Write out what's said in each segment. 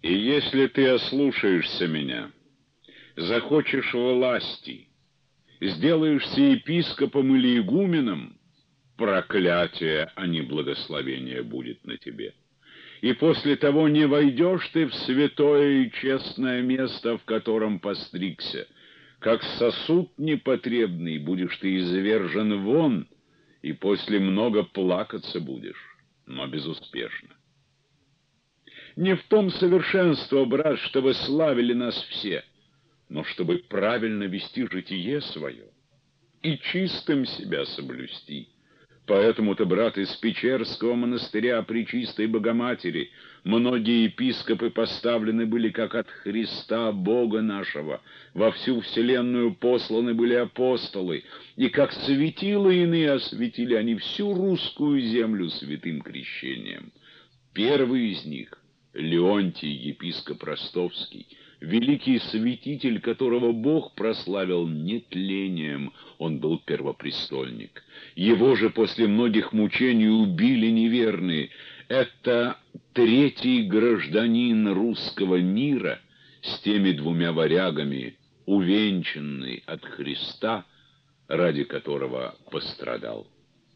И если ты ослушаешься меня, захочешь власти, сделаешься епископом или игуменом, проклятие, а не благословение будет на тебе. И после того не войдешь ты в святое и честное место, в котором постригся. Как сосуд непотребный будешь ты извержен вон, и после много плакаться будешь, но безуспешно. Не в том совершенство, брат, чтобы славили нас все, но чтобы правильно вести житие свое и чистым себя соблюсти. Поэтому-то, брат, из Печерского монастыря Пречистой Богоматери многие епископы поставлены были как от Христа Бога нашего, во всю вселенную посланы были апостолы, и как светила иные осветили они всю русскую землю святым крещением. Первый из них — Леонтий, епископ Ростовский, великий святитель, которого Бог прославил нетлением, он был первопрестольник. Его же после многих мучений убили неверные. Это третий гражданин русского мира с теми двумя варягами, увенчанный от Христа, ради которого пострадал.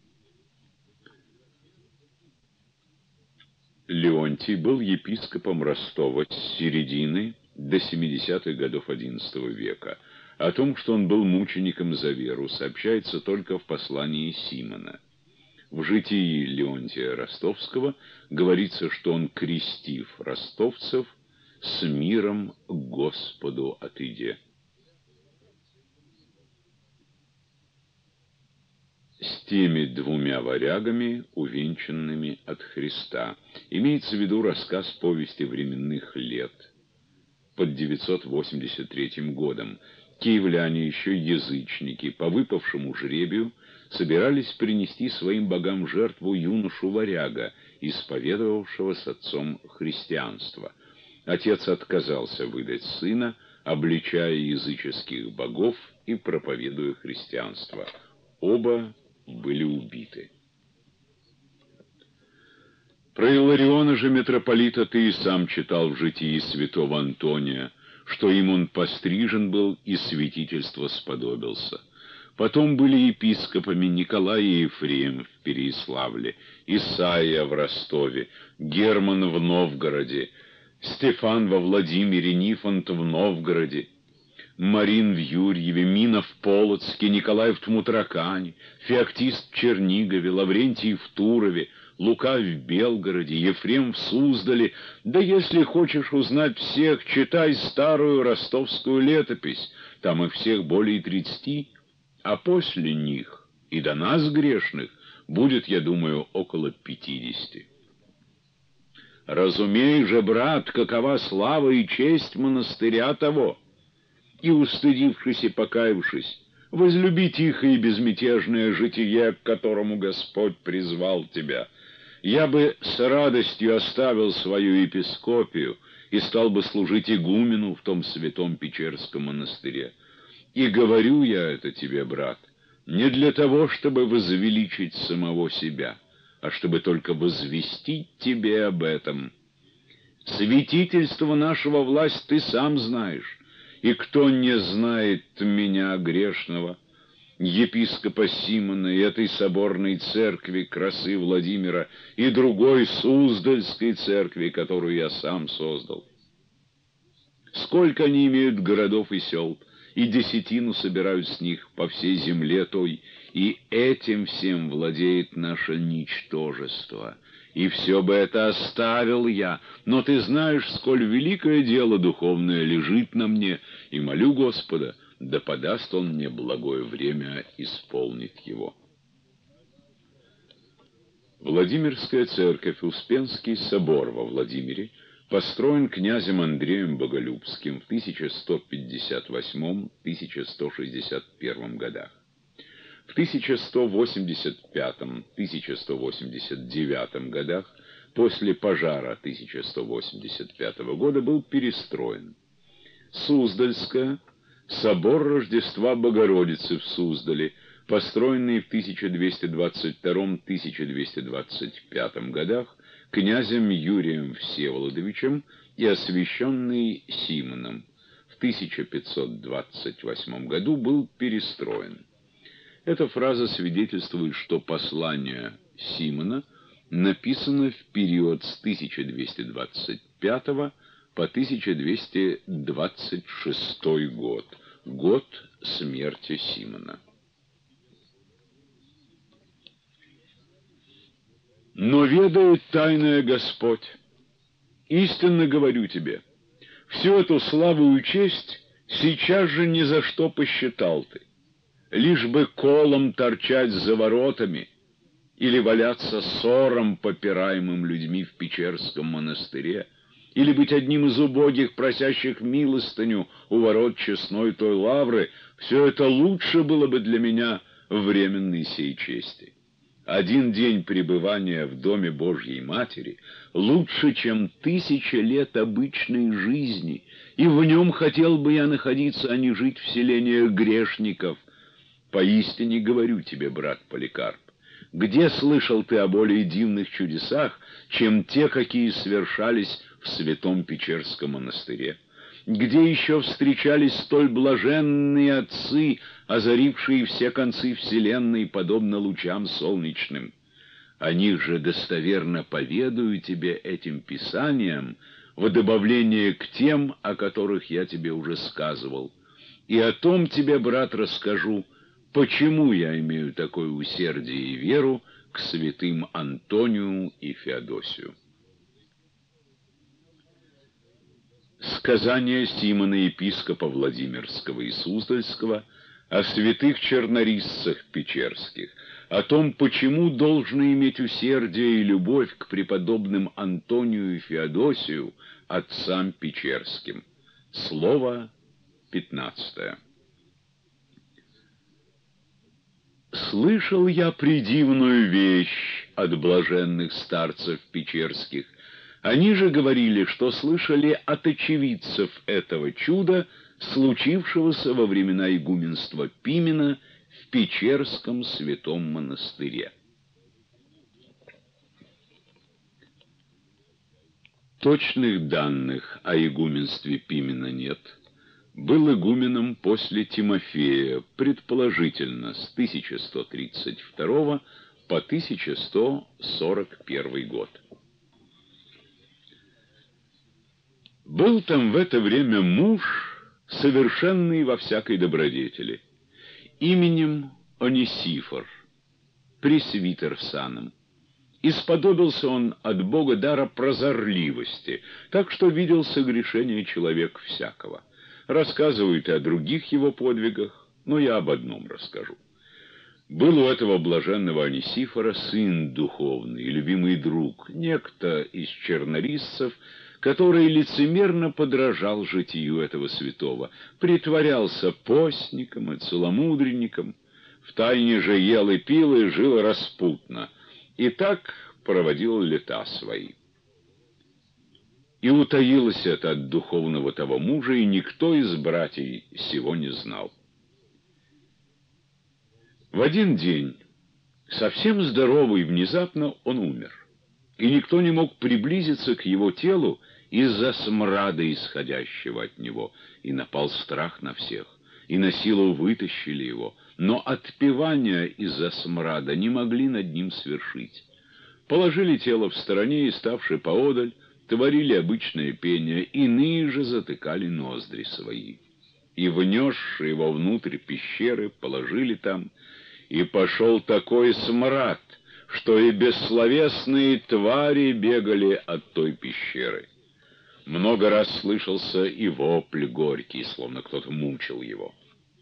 Леонтий был епископом Ростова с середины до 70-х годов XI века. О том, что он был мучеником за веру, сообщается только в послании Симона. В житии Леонтия Ростовского говорится, что он, крестив ростовцев, с миром к Господу отыде. С теми двумя варягами, увенчанными от Христа. Имеется в виду рассказ повести временных лет под 983 годом. Киевляне, еще язычники, по выпавшему жребию собирались принести своим богам жертву юношу-варяга, исповедовавшего с отцом христианство. Отец отказался выдать сына, обличая языческих богов и проповедуя христианство. Оба были убиты. Про Илариона же митрополита ты и сам читал в житии святого Антония, что им он пострижен был и святительство сподобился. Потом были епископами Николай и Ефрем в Переяславле, Исаия в Ростове, Герман в Новгороде, Стефан во Владимире, Нифонт в Новгороде, Марин в Юрьеве, Мина в Полоцке, Николай в Тмутракане, Феоктист в Чернигове, Лаврентий в Турове, Лука в Белгороде, Ефрем в Суздале. Да если хочешь узнать всех, читай старую ростовскую летопись, там их всех более 30, а после них и до нас грешных будет, я думаю, около 50. Разумей же, брат, какова слава и честь монастыря того, и, устыдившись и покаявшись, возлюби тихое и безмятежное житие, к которому Господь призвал тебя. Я бы с радостью оставил свою епископию и стал бы служить игумену в том святом Печерском монастыре. И говорю я это тебе, брат, не для того, чтобы возвеличить самого себя, а чтобы только возвестить тебе об этом. Святительство нашего власть ты сам знаешь, и кто не знает меня, грешного, епископа Симона и этой соборной церкви красы Владимира и другой Суздальской церкви, которую я сам создал? Сколько они имеют городов и сел, и десятину собирают с них по всей земле той, и этим всем владеет наше ничтожество. И все бы это оставил я, но ты знаешь, сколь великое дело духовное лежит на мне, и молю Господа, да подаст Он мне благое время исполнить его. Владимирская церковь, Успенский собор во Владимире, построен князем Андреем Боголюбским в 1158-1161 годах. В 1185-1189 годах, после пожара 1185 года, был перестроен. Суздальская, собор Рождества Богородицы в Суздале, построенный в 1222-1225 годах, князем Юрием Всеволодовичем и освященный Симоном. В 1528 году был перестроен. Эта фраза свидетельствует, что послание Симона написано в период с 1225 по 1226 год, год смерти Симона. «Но ведает тайное Господь, истинно говорю тебе, всю эту славу и честь сейчас же ни за что посчитал ты, лишь бы колом торчать за воротами или валяться ссором, попираемым людьми в Печерском монастыре, или быть одним из убогих, просящих милостыню у ворот честной той лавры, все это лучше было бы для меня временной сей чести. Один день пребывания в доме Божьей Матери лучше, чем 1000 лет обычной жизни, и в нем хотел бы я находиться, а не жить в селениях грешников. Поистине говорю тебе, брат Поликарп, где слышал ты о более дивных чудесах, чем те, какие совершались в святом Печерском монастыре? Где еще встречались столь блаженные отцы, озарившие все концы вселенной, подобно лучам солнечным? О них же достоверно поведаю тебе этим писанием, в добавление к тем, о которых я тебе уже сказывал. И о том тебе, брат, расскажу, почему я имею такое усердие и веру к святым Антонию и Феодосию. Сказание Симона, епископа Владимирского и Суздальского, о святых чернорисцах печерских, о том, почему должны иметь усердие и любовь к преподобным Антонию и Феодосию, отцам печерским. Слово 15. Слышал я предивную вещь от блаженных старцев печерских. Они же говорили, что слышали от очевидцев этого чуда, случившегося во времена игуменства Пимена в Печерском святом монастыре. Точных данных о игуменстве Пимена нет. Был игуменом после Тимофея, предположительно, с 1132 по 1141 год. Был там в это время муж, совершенный во всякой добродетели, именем Онисифор, пресвитер саном. Исподобился он от Бога дара прозорливости, так что видел согрешение человек всякого. Рассказывают и о других его подвигах, но я об одном расскажу. Был у этого блаженного Онисифора сын духовный, любимый друг, некто из чернорисцев, который лицемерно подражал житию этого святого, притворялся постником и целомудренником, втайне же ел и пил и жил распутно, и так проводил лета свои. И утаилось это от духовного того мужа, и никто из братьев сего не знал. В один день, совсем здоровый, внезапно он умер, и никто не мог приблизиться к его телу из-за смрада, исходящего от него, и напал страх на всех, и на силу вытащили его, но отпевания из-за смрада не могли над ним свершить. Положили тело в стороне и, ставши поодаль, творили обычное пение, иные же затыкали ноздри свои. И, внесши его внутрь пещеры, положили там, и пошел такой смрад, что и бессловесные твари бегали от той пещеры. Много раз слышался и вопль горький, словно кто-то мучил его.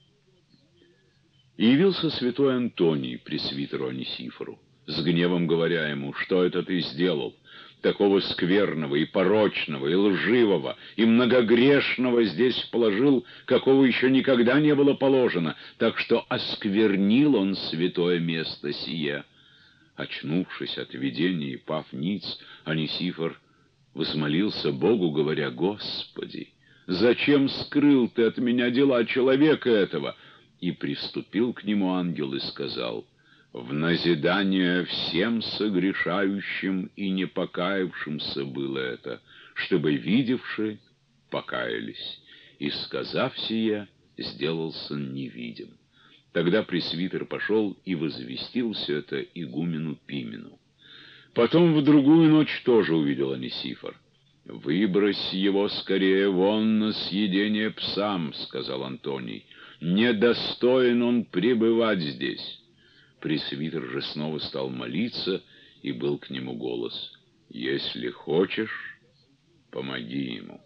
И явился святой Антоний пресвитеру Онисифору, с гневом говоря ему: «Что это ты сделал? Такого скверного и порочного, и лживого, и многогрешного здесь положил, какого еще никогда не было положено, так что осквернил он святое место сие». Очнувшись от видения и пав ниц, Онисифор возмолился Богу, говоря: «Господи, зачем скрыл ты от меня дела человека этого?» И приступил к нему ангел и сказал: В назидание всем согрешающим и не покаявшимся было это, чтобы видевши покаялись. И, сказав сие, сделался невидим. Тогда пресвитер пошел и возвестил все это игумену Пимену. Потом в другую ночь тоже увидел Анисифор. «Выбрось его скорее вон на съедение псам», — сказал Антоний. «Недостоин он пребывать здесь». Пресвитер же снова стал молиться, и был к нему голос: «Если хочешь, помоги ему».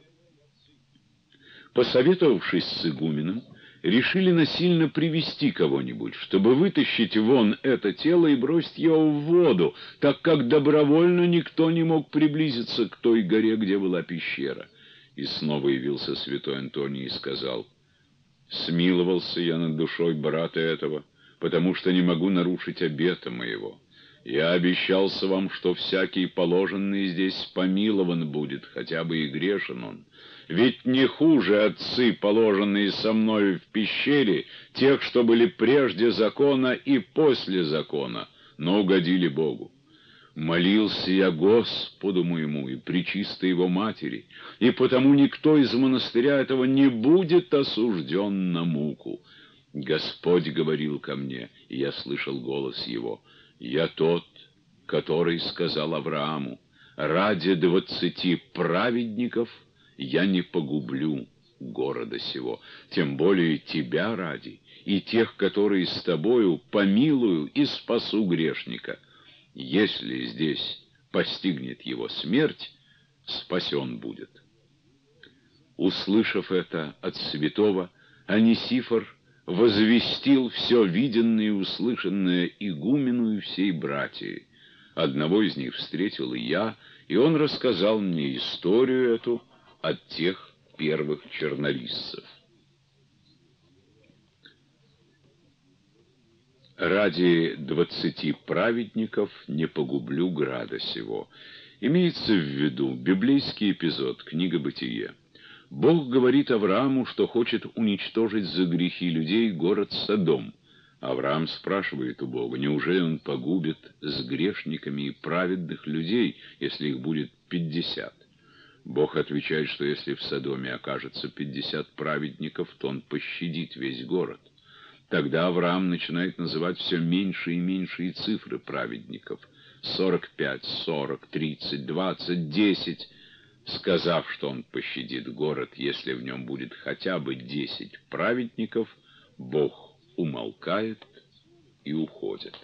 Посоветовавшись с игуменом, решили насильно привести кого-нибудь, чтобы вытащить вон это тело и бросить его в воду, так как добровольно никто не мог приблизиться к той горе, где была пещера. И снова явился святой Антоний и сказал: «Смиловался я над душой брата этого, потому что не могу нарушить обета моего. Я обещался вам, что всякий положенный здесь помилован будет, хотя бы и грешен он. Ведь не хуже отцы, положенные со мною в пещере, тех, что были прежде закона и после закона, но угодили Богу. Молился я Господу моему и пречистой его матери, и потому никто из монастыря этого не будет осужден на муку. Господь говорил ко мне, и я слышал голос его: я тот, который сказал Аврааму: ради 20 праведников я не погублю города сего, тем более тебя ради, и тех, которые с тобою, помилую и спасу грешника. Если здесь постигнет его смерть, спасен будет». Услышав это от святого, Анисифор возвестил все виденное и услышанное игумену и всей братии. Одного из них встретил и я, и он рассказал мне историю эту от тех первых чернолистцев. «Ради 20 праведников не погублю града сего». Имеется в виду библейский эпизод, книга «Бытие». Бог говорит Аврааму, что хочет уничтожить за грехи людей город Содом. Авраам спрашивает у Бога, неужели он погубит с грешниками и праведных людей, если их будет 50? Бог отвечает, что если в Содоме окажется 50 праведников, то он пощадит весь город. Тогда Авраам начинает называть все меньшие и меньшие цифры праведников: 45, 40, 30, 20, 10. Сказав, что он пощадит город, если в нем будет хотя бы 10 праведников, Бог умолкает и уходит.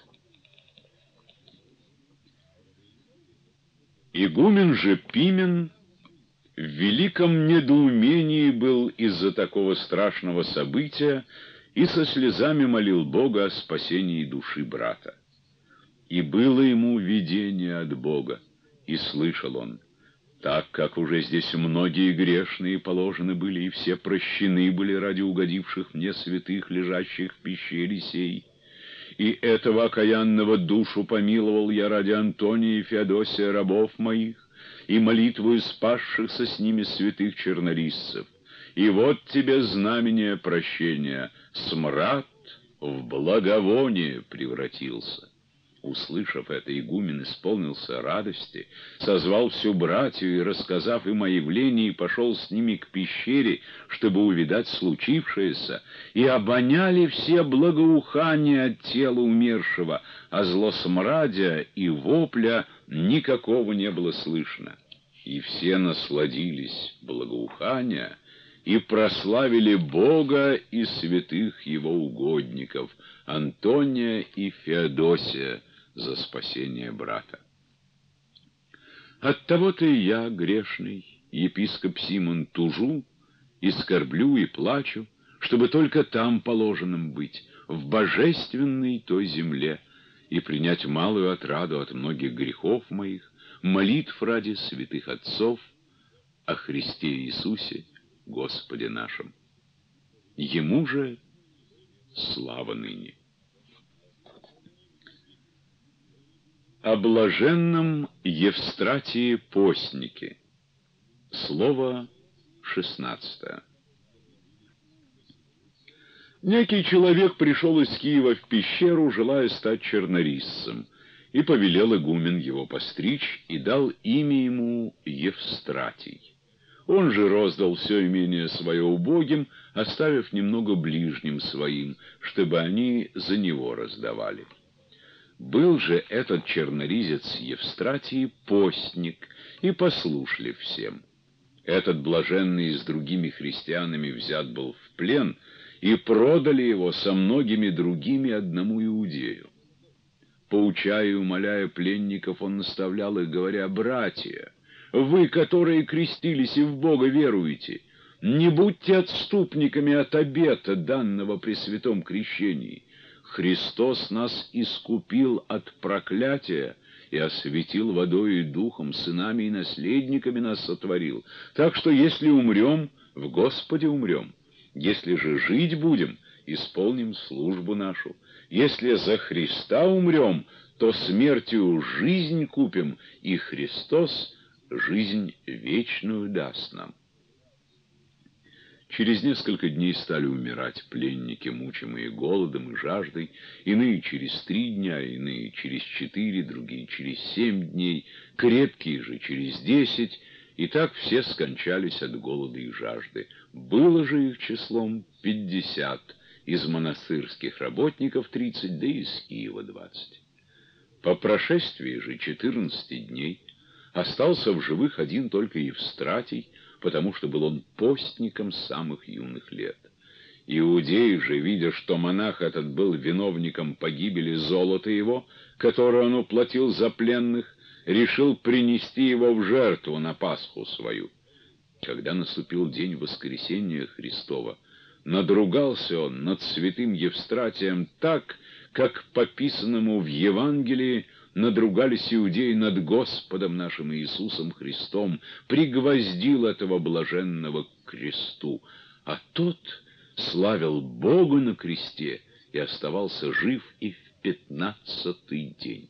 Игумен же Пимен в великом недоумении был из-за такого страшного события и со слезами молил Бога о спасении души брата. И было ему видение от Бога, и слышал он: так как уже здесь многие грешные положены были, и все прощены были ради угодивших мне святых, лежащих в пещере сей, и этого окаянного душу помиловал я ради Антония и Феодосия, рабов моих, и молитвою спасшихся с ними святых чернолистцев. И вот тебе знамение прощения: смрад в благовоние превратился». Услышав это, игумен исполнился радости, созвал всю братью и, рассказав им о явлении, пошел с ними к пещере, чтобы увидать случившееся, и обоняли все благоухание от тела умершего, а злосмрадия и вопля никакого не было слышно. И все насладились благоухания и прославили Бога и святых его угодников, Антония и Феодосия, за спасение брата. Оттого-то и я, грешный епископ Симон, тужу и скорблю и плачу, чтобы только там положенным быть, в божественной той земле, и принять малую отраду от многих грехов моих, молитв ради святых отцов, о Христе Иисусе, Господе нашим. Ему же слава ныне. О блаженном Евстратии постнике. Слово 16. Некий человек пришел из Киева в пещеру, желая стать чернорисцем, и повелел игумен его постричь, и дал имя ему Евстратий. Он же роздал все имение свое убогим, оставив немного ближним своим, чтобы они за него раздавали. Был же этот черноризец Евстратий постник и послушлив всем. Этот блаженный с другими христианами взят был в плен, и продали его со многими другими одному иудею. Поучая и умоляя пленников, он наставлял их, говоря: «Братья, вы, которые крестились и в Бога веруете, не будьте отступниками от обета, данного при святом крещении. Христос нас искупил от проклятия и осветил водой и духом, сынами и наследниками нас сотворил. Так что если умрем, в Господе умрем. Если же жить будем, исполним службу нашу. Если за Христа умрем, то смертью жизнь купим, и Христос жизнь вечную даст нам». Через несколько дней стали умирать пленники, мучимые голодом и жаждой, иные через 3 дня, иные через 4, другие через 7 дней, крепкие же через 10, и так все скончались от голода и жажды. Было же их числом 50, из монастырских работников 30, да из Киева 20. По прошествии же 14 дней остался в живых один только Евстратий, потому что был он постником с самых юных лет. Иудеи же, видя, что монах этот был виновником погибели золота его, которое он уплатил за пленных, решил принести его в жертву на Пасху свою. Когда наступил день воскресения Христова, надругался он над святым Евстратием так, как по писанному в Евангелии надругались иудеи над Господом нашим Иисусом Христом, пригвоздил этого блаженного к кресту, а тот славил Бога на кресте и оставался жив и в 15-й день.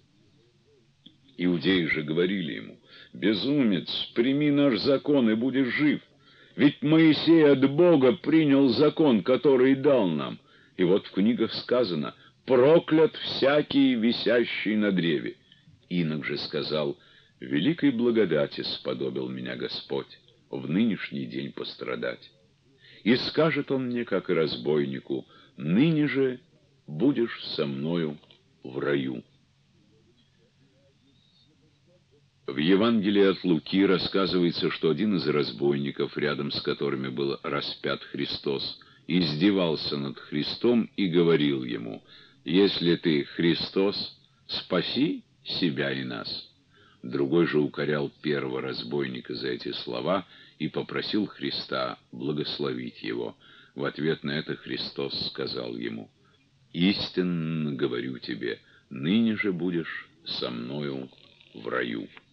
Иудеи же говорили ему: «Безумец, прими наш закон и будешь жив. Ведь Моисей от Бога принял закон, который дал нам. И вот в книгах сказано: проклят всякий, висящий на древе». Инок же сказал: «Великой благодати сподобил меня Господь в нынешний день пострадать. И скажет он мне, как и разбойнику: ныне же будешь со мною в раю». В Евангелии от Луки рассказывается, что один из разбойников, рядом с которыми был распят Христос, издевался над Христом и говорил ему: «Если ты Христос, спаси себя и нас». Другой же укорял первого разбойника за эти слова и попросил Христа благословить его. В ответ на это Христос сказал ему: «Истинно говорю тебе, ныне же будешь со мною в раю».